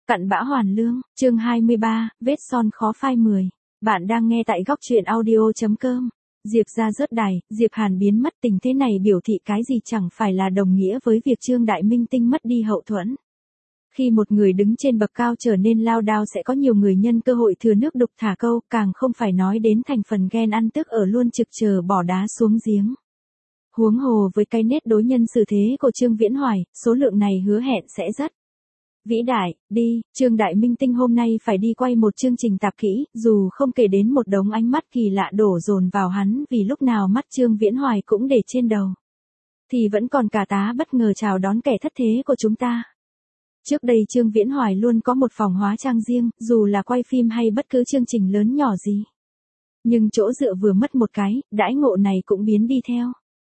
Cặn bã hoàn lương, chương 23, vết son khó phai 10. Bạn đang nghe tại góc truyện audio.com. Diệp ra rớt đài, Diệp Hàn biến mất, tình thế này biểu thị cái gì chẳng phải là đồng nghĩa với việc Trương Đại Minh Tinh mất đi hậu thuẫn. Khi một người đứng trên bậc cao trở nên lao đao sẽ có nhiều người nhân cơ hội thừa nước đục thả câu, càng không phải nói đến thành phần ghen ăn tức ở luôn trực chờ bỏ đá xuống giếng. Huống hồ với cái nết đối nhân xử thế của Trương Viễn Hoài, số lượng này hứa hẹn sẽ rất vĩ đại. Đi, Trương Đại Minh Tinh hôm nay phải đi quay một chương trình tạp kỹ, dù không kể đến một đống ánh mắt kỳ lạ đổ dồn vào hắn vì lúc nào mắt Trương Viễn Hoài cũng để trên đầu. Thì vẫn còn cả tá bất ngờ chào đón kẻ thất thế của chúng ta. Trước đây Trương Viễn Hoài luôn có một phòng hóa trang riêng, dù là quay phim hay bất cứ chương trình lớn nhỏ gì. Nhưng chỗ dựa vừa mất một cái, đãi ngộ này cũng biến đi theo.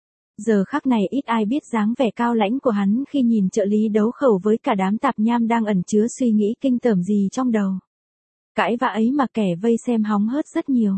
Giờ khắc này ít ai biết dáng vẻ cao lãnh của hắn khi nhìn trợ lý đấu khẩu với cả đám tạp nham đang ẩn chứa suy nghĩ kinh tởm gì trong đầu. Cãi vã ấy mà kẻ vây xem hóng hớt rất nhiều.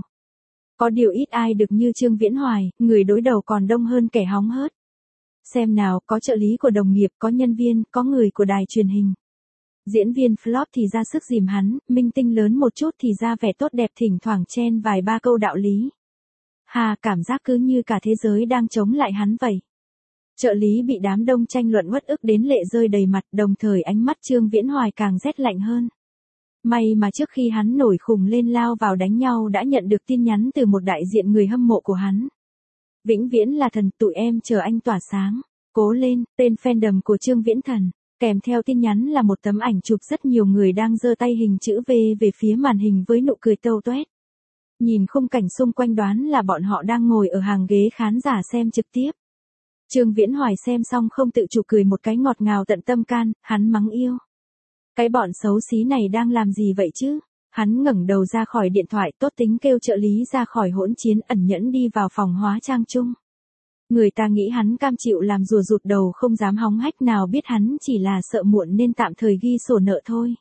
Có điều ít ai được như Trương Viễn Hoài, người đối đầu còn đông hơn kẻ hóng hớt. Xem nào, có trợ lý của đồng nghiệp, có nhân viên, có người của đài truyền hình. Diễn viên flop thì ra sức dìm hắn, minh tinh lớn một chút thì ra vẻ tốt đẹp thỉnh thoảng chen vài ba câu đạo lý. Hà, cảm giác cứ như cả thế giới đang chống lại hắn vậy. Trợ lý bị đám đông tranh luận uất ức đến lệ rơi đầy mặt, đồng thời ánh mắt Trương Viễn Hoài càng rét lạnh hơn. May mà trước khi hắn nổi khùng lên lao vào đánh nhau đã nhận được tin nhắn từ một đại diện người hâm mộ của hắn. Vĩnh viễn là thần, tụi em chờ anh tỏa sáng. Cố lên, tên fandom của Trương Viễn Thần. Kèm theo tin nhắn là một tấm ảnh chụp rất nhiều người đang giơ tay hình chữ V về phía màn hình với nụ cười tâu toét. Nhìn khung cảnh xung quanh đoán là bọn họ đang ngồi ở hàng ghế khán giả xem trực tiếp. Trương Viễn Hoài xem xong không tự chủ cười một cái ngọt ngào tận tâm can, hắn mắng yêu. Cái bọn xấu xí này đang làm gì vậy chứ? Hắn ngẩng đầu ra khỏi điện thoại, tốt tính kêu trợ lý ra khỏi hỗn chiến, ẩn nhẫn đi vào phòng hóa trang chung. Người ta nghĩ hắn cam chịu làm rùa rụt đầu không dám hóng hách, nào biết hắn chỉ là sợ muộn nên tạm thời ghi sổ nợ thôi.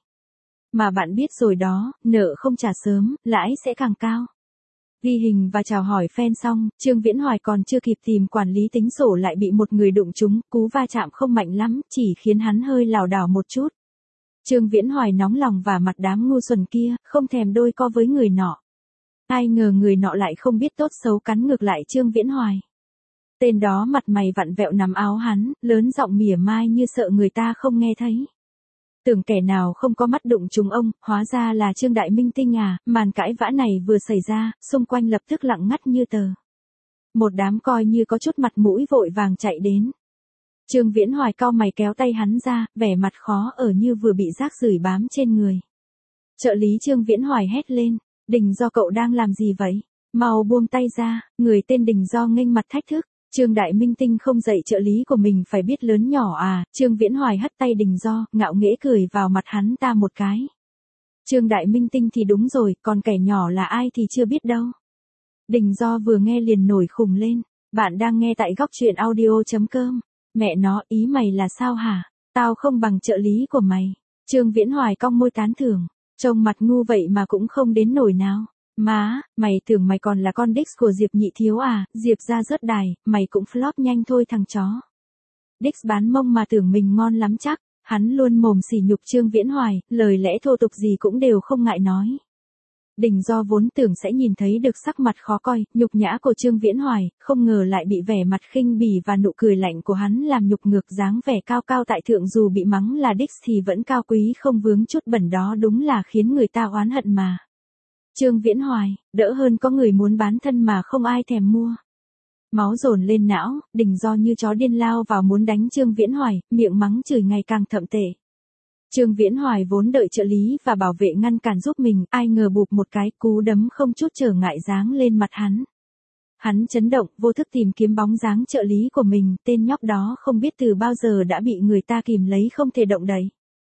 Mà bạn biết rồi đó, nợ không trả sớm, lãi sẽ càng cao. Ghi hình và chào hỏi fan xong, Trương Viễn Hoài còn chưa kịp tìm quản lý tính sổ lại bị một người đụng trúng, cú va chạm không mạnh lắm, chỉ khiến hắn hơi lảo đảo một chút. Trương Viễn Hoài nóng lòng và mặt đám ngu xuẩn kia, không thèm đôi co với người nọ. Ai ngờ người nọ lại không biết tốt xấu cắn ngược lại Trương Viễn Hoài. Tên đó mặt mày vặn vẹo nắm áo hắn, lớn giọng mỉa mai như sợ người ta không nghe thấy. Tưởng kẻ nào không có mắt đụng trúng ông, hóa ra là Trương Đại Minh Tinh à. Màn cãi vã này vừa xảy ra, xung quanh lập tức lặng ngắt như tờ. Một đám coi như có chút mặt mũi vội vàng chạy đến. Trương Viễn Hoài cau mày kéo tay hắn ra, vẻ mặt khó ở như vừa bị rác rưởi bám trên người. Trợ lý Trương Viễn Hoài hét lên, Đình Do cậu đang làm gì vậy? Mau buông tay ra. Người tên Đình Do nghênh mặt thách thức. Trương Đại Minh Tinh không dạy trợ lý của mình phải biết lớn nhỏ à? Trương Viễn Hoài hất tay Đình Do, ngạo nghễ cười vào mặt hắn ta một cái. Trương Đại Minh Tinh thì đúng rồi, còn kẻ nhỏ là ai thì chưa biết đâu. Đình Do vừa nghe liền nổi khùng lên. Bạn đang nghe tại góc truyện audio.com. Mẹ nó, ý mày là sao hả? Tao không bằng trợ lý của mày. Trương Viễn Hoài cong môi tán thưởng. Trông mặt ngu vậy mà cũng không đến nổi nào. Má, mày tưởng mày còn là con Dix của Diệp Nhị Thiếu à? Diệp ra rớt đài, mày cũng flop nhanh thôi thằng chó. Dix bán mông mà tưởng mình ngon lắm chắc. Hắn luôn mồm sỉ nhục Trương Viễn Hoài, lời lẽ thô tục gì cũng đều không ngại nói. Đình Do vốn tưởng sẽ nhìn thấy được sắc mặt khó coi, nhục nhã của Trương Viễn Hoài, không ngờ lại bị vẻ mặt khinh bỉ và nụ cười lạnh của hắn làm nhục ngược. Dáng vẻ cao cao tại thượng dù bị mắng là Dix thì vẫn cao quý không vướng chút bẩn, đó đúng là khiến người ta oán hận mà. Trương Viễn Hoài, đỡ hơn có người muốn bán thân mà không ai thèm mua. Máu dồn lên não, Đình Do như chó điên lao vào muốn đánh Trương Viễn Hoài, miệng mắng chửi ngày càng thậm tệ. Trương Viễn Hoài vốn đợi trợ lý và bảo vệ ngăn cản giúp mình, ai ngờ bụp một cái, cú đấm không chút trở ngại giáng lên mặt hắn. Hắn chấn động, vô thức tìm kiếm bóng dáng trợ lý của mình, tên nhóc đó không biết từ bao giờ đã bị người ta kìm lấy không thể động đậy.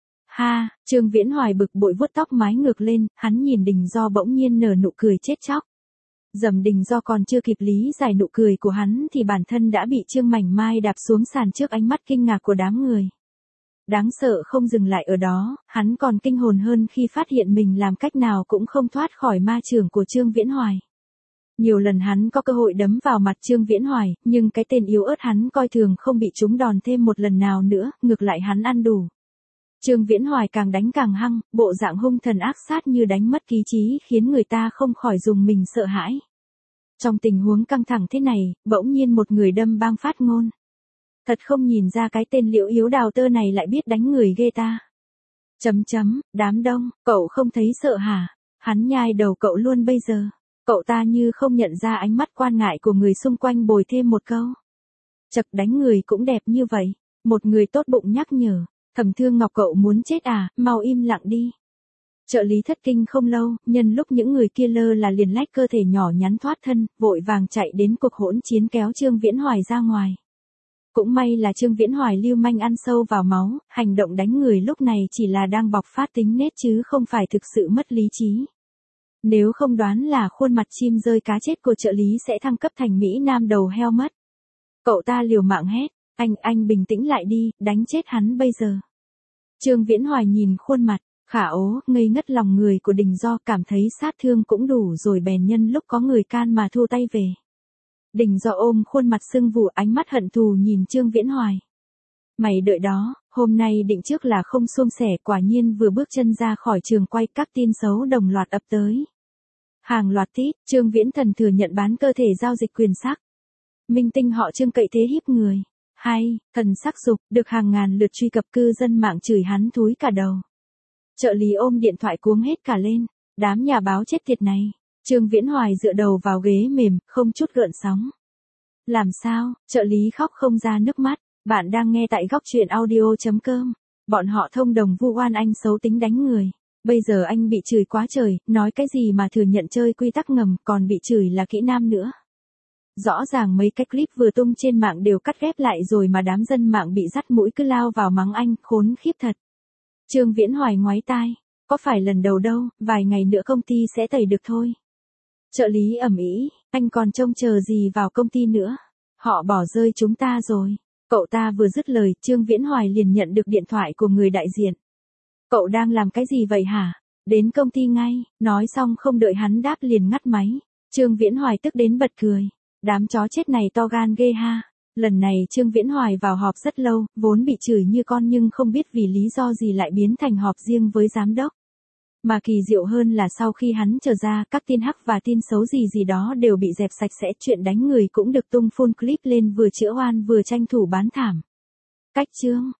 Ha, Trương Viễn Hoài bực bội vuốt tóc mái ngược lên, hắn nhìn Đình Do bỗng nhiên nở nụ cười chết chóc. Dầm Đình Do còn chưa kịp lý giải nụ cười của hắn thì bản thân đã bị Trương Mảnh Mai đạp xuống sàn trước ánh mắt kinh ngạc của đám người. Đáng sợ không dừng lại ở đó, hắn còn kinh hồn hơn khi phát hiện mình làm cách nào cũng không thoát khỏi ma chưởng của Trương Viễn Hoài. Nhiều lần hắn có cơ hội đấm vào mặt Trương Viễn Hoài, nhưng cái tên yếu ớt hắn coi thường không bị trúng đòn thêm một lần nào nữa, ngược lại hắn ăn đủ. Trương Viễn Hoài càng đánh càng hăng, bộ dạng hung thần ác sát như đánh mất lý trí khiến người ta không khỏi dùng mình sợ hãi. Trong tình huống căng thẳng thế này, bỗng nhiên một người đâm bang phát ngôn. Thật không nhìn ra cái tên Liễu Yếu Đào tơ này lại biết đánh người ghê ta. Đám đông, cậu không thấy sợ hả? Hắn nhai đầu cậu luôn bây giờ. Cậu ta như không nhận ra ánh mắt quan ngại của người xung quanh, bồi thêm một câu. Chật, đánh người cũng đẹp như vậy. Một người tốt bụng nhắc nhở. Thẩm Thương Ngọc, cậu muốn chết à, mau im lặng đi. Trợ lý thất kinh không lâu, nhân lúc những người kia lơ là liền lách cơ thể nhỏ nhắn thoát thân, vội vàng chạy đến cuộc hỗn chiến kéo Trương Viễn Hoài ra ngoài. Cũng may là Trương Viễn Hoài lưu manh ăn sâu vào máu, hành động đánh người lúc này chỉ là đang bộc phát tính nết chứ không phải thực sự mất lý trí. Nếu không đoán là khuôn mặt chim rơi cá chết của trợ lý sẽ thăng cấp thành Mỹ Nam đầu heo mất. Cậu ta liều mạng hét, anh bình tĩnh lại đi, đánh chết hắn bây giờ. Trương Viễn Hoài nhìn khuôn mặt khả ố, ngây ngất lòng người của Đình Do, cảm thấy sát thương cũng đủ rồi bèn nhân lúc có người can mà thu tay về. Đình Do ôm khuôn mặt sưng vù, ánh mắt hận thù nhìn Trương Viễn Hoài. Mày đợi đó, hôm nay định trước là không suôn sẻ, quả nhiên vừa bước chân ra khỏi trường quay các tin xấu đồng loạt ập tới. Hàng loạt tít, Trương Viễn Thần thừa nhận bán cơ thể giao dịch quyền sắc. Minh tinh họ Trương cậy thế hiếp người. Hay, thần sắc dục, được hàng ngàn lượt truy cập, cư dân mạng chửi hắn thúi cả đầu. Trợ lý ôm điện thoại cuống hết cả lên. Đám nhà báo chết tiệt này. Trương Viễn Hoài dựa đầu vào ghế mềm, không chút gợn sóng. Làm sao, trợ lý khóc không ra nước mắt. Bạn đang nghe tại góc truyện audio.com. Bọn họ thông đồng vu oan anh xấu tính đánh người. Bây giờ anh bị chửi quá trời, nói cái gì mà thừa nhận chơi quy tắc ngầm, còn bị chửi là kỹ nam nữa. Rõ ràng mấy cái clip vừa tung trên mạng đều cắt ghép lại rồi mà đám dân mạng bị dắt mũi cứ lao vào mắng anh, khốn khiếp thật. Trương Viễn Hoài ngoáy tai, có phải lần đầu đâu, vài ngày nữa công ty sẽ tẩy được thôi. Trợ lý ầm ĩ, anh còn trông chờ gì vào công ty nữa, họ bỏ rơi chúng ta rồi. Cậu ta vừa dứt lời, Trương Viễn Hoài liền nhận được điện thoại của người đại diện. Cậu đang làm cái gì vậy hả? Đến công ty ngay, nói xong không đợi hắn đáp liền ngắt máy. Trương Viễn Hoài tức đến bật cười. Đám chó chết này to gan ghê ha. Lần này Trương Viễn Hoài vào họp rất lâu, vốn bị chửi như con nhưng không biết vì lý do gì lại biến thành họp riêng với giám đốc. Mà kỳ diệu hơn là sau khi hắn trở ra, các tin hắc và tin xấu gì đó đều bị dẹp sạch sẽ, chuyện đánh người cũng được tung full clip lên, vừa chữa oan vừa tranh thủ bán thảm. Cách chương